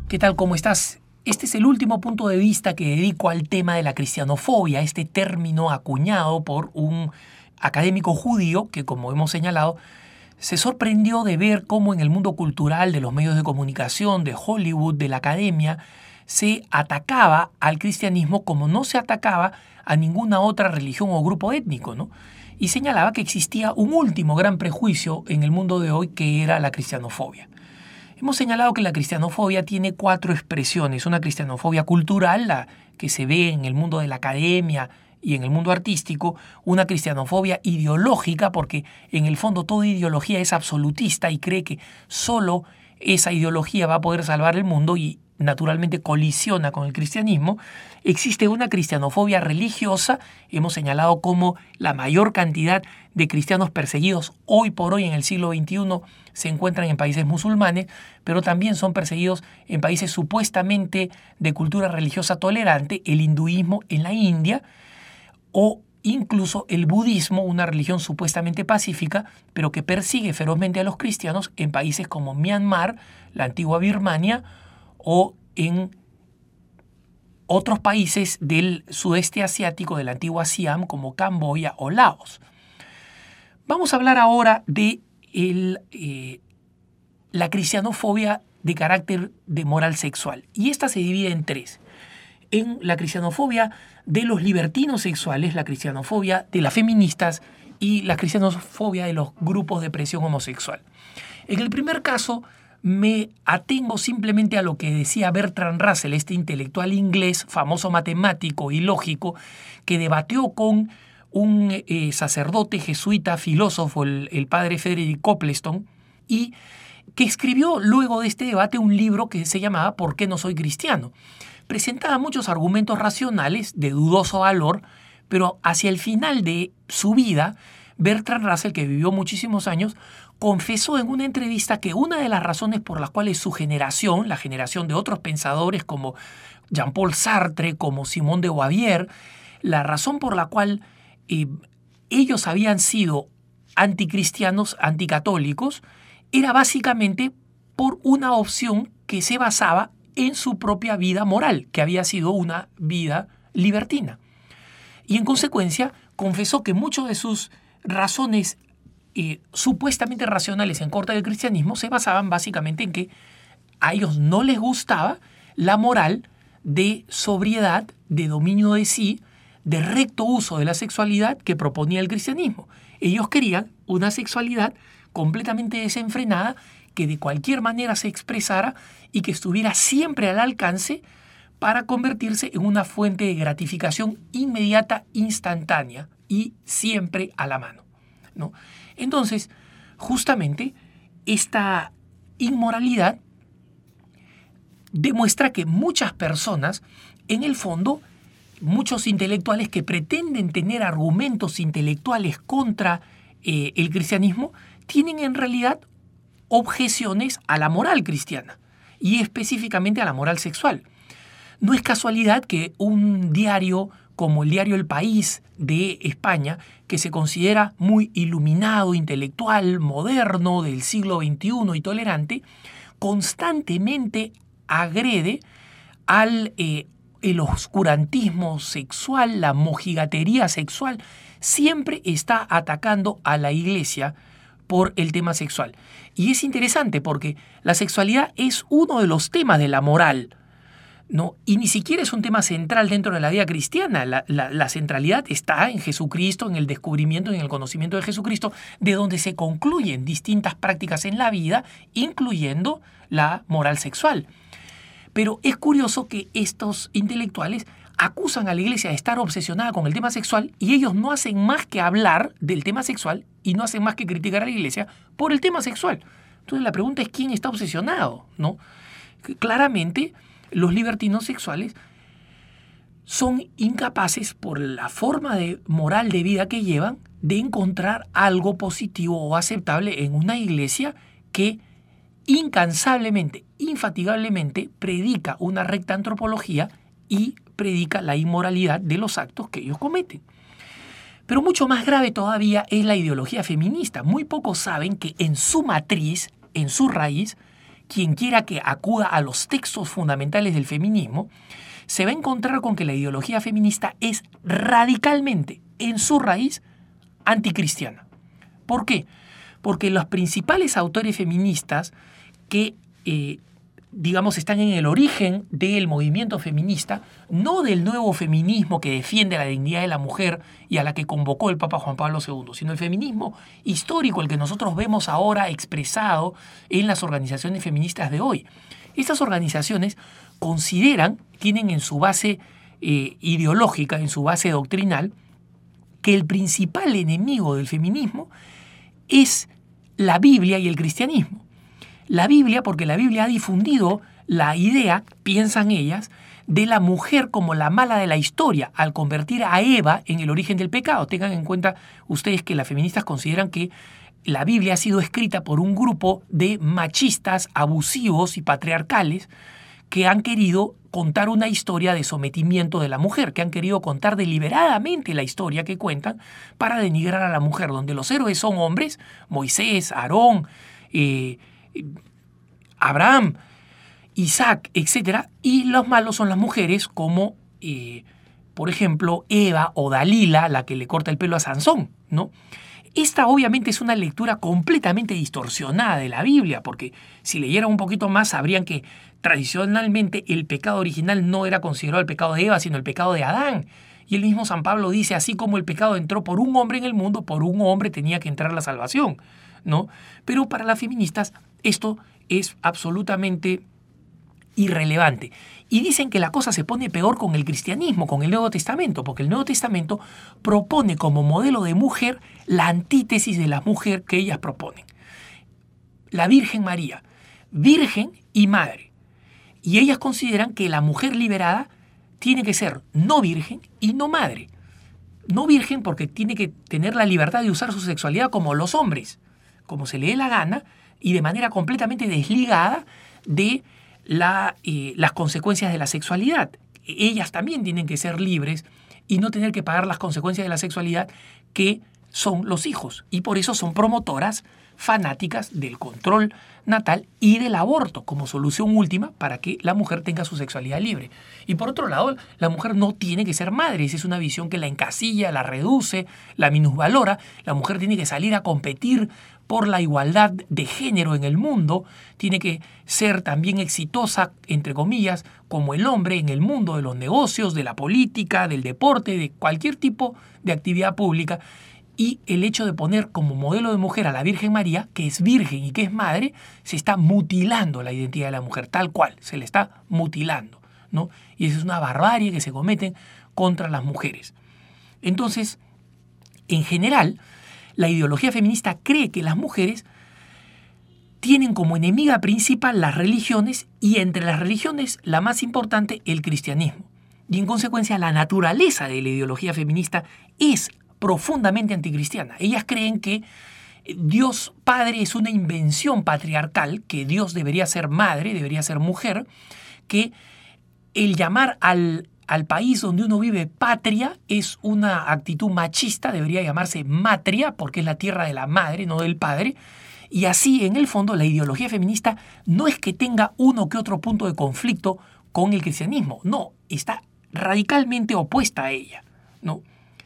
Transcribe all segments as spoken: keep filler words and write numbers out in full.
¿Qué tal? ¿Cómo estás? Este es el último punto de vista que dedico al tema de la cristianofobia, este término acuñado por un académico judío que, como hemos señalado, se sorprendió de ver cómo en el mundo cultural, de los medios de comunicación, de Hollywood, de la academia, se atacaba al cristianismo como no se atacaba a ninguna otra religión o grupo étnico, ¿no? Y señalaba que existía un último gran prejuicio en el mundo de hoy, que era la cristianofobia. Hemos señalado que la cristianofobia tiene cuatro expresiones. Una cristianofobia cultural, la que se ve en el mundo de la academia y en el mundo artístico. Una cristianofobia ideológica, porque en el fondo toda ideología es absolutista y cree que solo esa ideología va a poder salvar el mundo y naturalmente colisiona con el cristianismo. Existe una cristianofobia religiosa. Hemos señalado cómo la mayor cantidad de cristianos perseguidos hoy por hoy en el siglo veintiuno se encuentran en países musulmanes, pero también son perseguidos en países supuestamente de cultura religiosa tolerante, el hinduismo en la India, o incluso el budismo, una religión supuestamente pacífica, pero que persigue ferozmente a los cristianos en países como Myanmar, la antigua Birmania, o en otros países del sudeste asiático, de la antigua Siam, como Camboya o Laos. Vamos a hablar ahora de el, eh, la cristianofobia de carácter de moral sexual. Y esta se divide en tres. En la cristianofobia de los libertinos sexuales, la cristianofobia de las feministas y la cristianofobia de los grupos de presión homosexual. En el primer caso, me atengo simplemente a lo que decía Bertrand Russell, este intelectual inglés, famoso matemático y lógico, que debatió con un eh, sacerdote jesuita, filósofo, el, el padre Frederick Copleston, y que escribió luego de este debate un libro que se llamaba ¿Por qué no soy cristiano? Presentaba muchos argumentos racionales de dudoso valor, pero hacia el final de su vida, Bertrand Russell, que vivió muchísimos años, confesó en una entrevista que una de las razones por las cuales su generación, la generación de otros pensadores como Jean-Paul Sartre, como Simone de Beauvoir, la razón por la cual eh, ellos habían sido anticristianos, anticatólicos, era básicamente por una opción que se basaba en su propia vida moral, que había sido una vida libertina. Y en consecuencia confesó que muchas de sus razones eh, supuestamente racionales en contra del cristianismo se basaban básicamente en que a ellos no les gustaba la moral de sobriedad, de dominio de sí, de recto uso de la sexualidad que proponía el cristianismo. Ellos querían una sexualidad completamente desenfrenada, que de cualquier manera se expresara y que estuviera siempre al alcance para convertirse en una fuente de gratificación inmediata, instantánea y siempre a la mano, ¿no? Entonces, justamente, esta inmoralidad demuestra que muchas personas, en el fondo, muchos intelectuales que pretenden tener argumentos intelectuales contra eh, el cristianismo, tienen en realidad objeciones a la moral cristiana y específicamente a la moral sexual. No es casualidad que un diario como el diario El País de España, que se considera muy iluminado, intelectual, moderno, del siglo veintiuno y tolerante, constantemente agrede al eh, el oscurantismo sexual, la mojigatería sexual. Siempre está atacando a la Iglesia por el tema sexual. Y es interesante porque la sexualidad es uno de los temas de la moral, ¿no? Y ni siquiera es un tema central dentro de la vida cristiana. La, la, la centralidad está en Jesucristo, en el descubrimiento, en el conocimiento de Jesucristo, de donde se concluyen distintas prácticas en la vida, incluyendo la moral sexual. Pero es curioso que estos intelectuales acusan a la Iglesia de estar obsesionada con el tema sexual y ellos no hacen más que hablar del tema sexual y no hacen más que criticar a la Iglesia por el tema sexual. Entonces la pregunta es ¿quién está obsesionado?, ¿no? Claramente los libertinos sexuales son incapaces, por la forma de moral de vida que llevan, de encontrar algo positivo o aceptable en una Iglesia que incansablemente, infatigablemente predica una recta antropología y predica la inmoralidad de los actos que ellos cometen. Pero mucho más grave todavía es la ideología feminista. Muy pocos saben que en su matriz, en su raíz, quien quiera que acuda a los textos fundamentales del feminismo, se va a encontrar con que la ideología feminista es radicalmente, en su raíz, anticristiana. ¿Por qué? Porque los principales autores feministas que, eh, digamos, están en el origen del movimiento feminista, no del nuevo feminismo que defiende la dignidad de la mujer y a la que convocó el Papa Juan Pablo segundo, sino el feminismo histórico, el que nosotros vemos ahora expresado en las organizaciones feministas de hoy. Estas organizaciones consideran, tienen en su base eh, ideológica, en su base doctrinal, que el principal enemigo del feminismo es la Biblia y el cristianismo. La Biblia, porque la Biblia ha difundido la idea, piensan ellas, de la mujer como la mala de la historia, al convertir a Eva en el origen del pecado. Tengan en cuenta ustedes que las feministas consideran que la Biblia ha sido escrita por un grupo de machistas, abusivos y patriarcales que han querido contar una historia de sometimiento de la mujer, que han querido contar deliberadamente la historia que cuentan para denigrar a la mujer, donde los héroes son hombres, Moisés, Aarón, eh, Abraham, Isaac, etcétera, y los malos son las mujeres como, eh, por ejemplo, Eva o Dalila, la que le corta el pelo a Sansón, ¿no? Esta obviamente es una lectura completamente distorsionada de la Biblia, porque si leyeran un poquito más sabrían que tradicionalmente el pecado original no era considerado el pecado de Eva, sino el pecado de Adán. Y el mismo San Pablo dice, así como el pecado entró por un hombre en el mundo, por un hombre tenía que entrar la salvación, ¿no? Pero para las feministas esto es absolutamente irrelevante. Y dicen que la cosa se pone peor con el cristianismo, con el Nuevo Testamento, porque el Nuevo Testamento propone como modelo de mujer la antítesis de la mujer que ellas proponen. La Virgen María, virgen y madre. Y ellas consideran que la mujer liberada tiene que ser no virgen y no madre. No virgen porque tiene que tener la libertad de usar su sexualidad como los hombres, como se le dé la gana y de manera completamente desligada de La, eh, las consecuencias de la sexualidad. Ellas también tienen que ser libres y no tener que pagar las consecuencias de la sexualidad que son los hijos. Y por eso son promotoras fanáticas del control natal y del aborto como solución última para que la mujer tenga su sexualidad libre. Y por otro lado, la mujer no tiene que ser madre. Esa es una visión que la encasilla, la reduce, la minusvalora. La mujer tiene que salir a competir por la igualdad de género en el mundo, tiene que ser también exitosa, entre comillas, como el hombre en el mundo de los negocios, de la política, del deporte, de cualquier tipo de actividad pública. Y el hecho de poner como modelo de mujer a la Virgen María, que es virgen y que es madre, se está mutilando la identidad de la mujer, tal cual, se le está mutilando, ¿no? Y esa es una barbarie que se cometen contra las mujeres. Entonces, en general, la ideología feminista cree que las mujeres tienen como enemiga principal las religiones y entre las religiones la más importante el cristianismo. Y en consecuencia la naturaleza de la ideología feminista es profundamente anticristiana. Ellas creen que Dios Padre es una invención patriarcal, que Dios debería ser madre, debería ser mujer, que el llamar al al país donde uno vive patria es una actitud machista, debería llamarse matria, porque es la tierra de la madre, no del padre. Y así, en el fondo, la ideología feminista no es que tenga uno que otro punto de conflicto con el cristianismo, no, está radicalmente opuesta a ella, ¿no?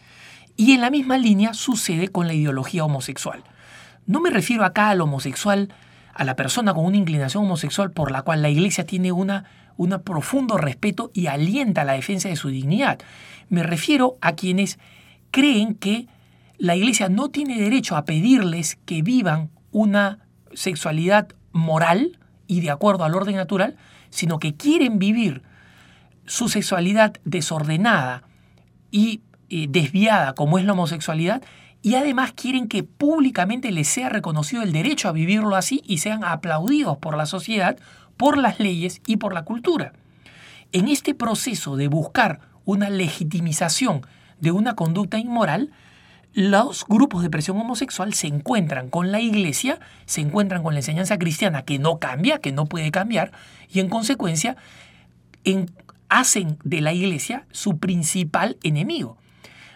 Y en la misma línea sucede con la ideología homosexual. No me refiero acá al homosexual, a la persona con una inclinación homosexual por la cual la Iglesia tiene una un profundo respeto y alienta la defensa de su dignidad. Me refiero a quienes creen que la Iglesia no tiene derecho a pedirles que vivan una sexualidad moral y de acuerdo al orden natural, sino que quieren vivir su sexualidad desordenada y eh, desviada como es la homosexualidad, y además quieren que públicamente les sea reconocido el derecho a vivirlo así y sean aplaudidos por la sociedad, por las leyes y por la cultura. En este proceso de buscar una legitimización de una conducta inmoral, los grupos de presión homosexual se encuentran con la Iglesia, se encuentran con la enseñanza cristiana que no cambia, que no puede cambiar, y en consecuencia en, hacen de la Iglesia su principal enemigo.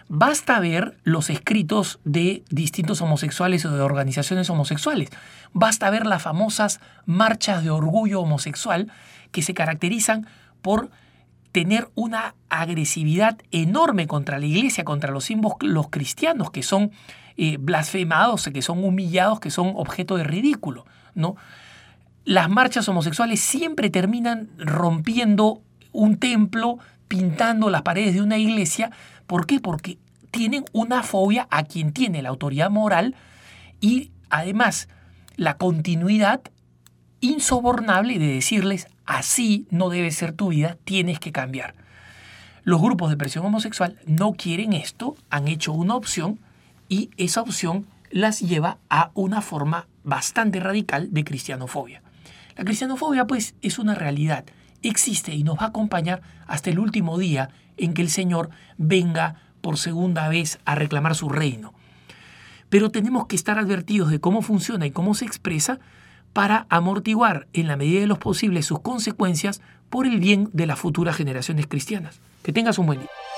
Basta ver los escritos de distintos homosexuales o de organizaciones homosexuales. Basta ver las famosas marchas de orgullo homosexual que se caracterizan por tener una agresividad enorme contra la iglesia, contra los símbolos cristianos que son eh, blasfemados, que son humillados, que son objeto de ridículo, ¿no? Las marchas homosexuales siempre terminan rompiendo un templo, pintando las paredes de una iglesia. ¿Por qué? Porque tienen una fobia a quien tiene la autoridad moral y además la continuidad insobornable de decirles así no debe ser tu vida, tienes que cambiar. Los grupos de presión homosexual no quieren esto, han hecho una opción y esa opción las lleva a una forma bastante radical de cristianofobia. La cristianofobia pues es una realidad, existe y nos va a acompañar hasta el último día en que el Señor venga por segunda vez a reclamar su reino. Pero tenemos que estar advertidos de cómo funciona y cómo se expresa para amortiguar en la medida de lo posible sus consecuencias por el bien de las futuras generaciones cristianas. Que tengas un buen día.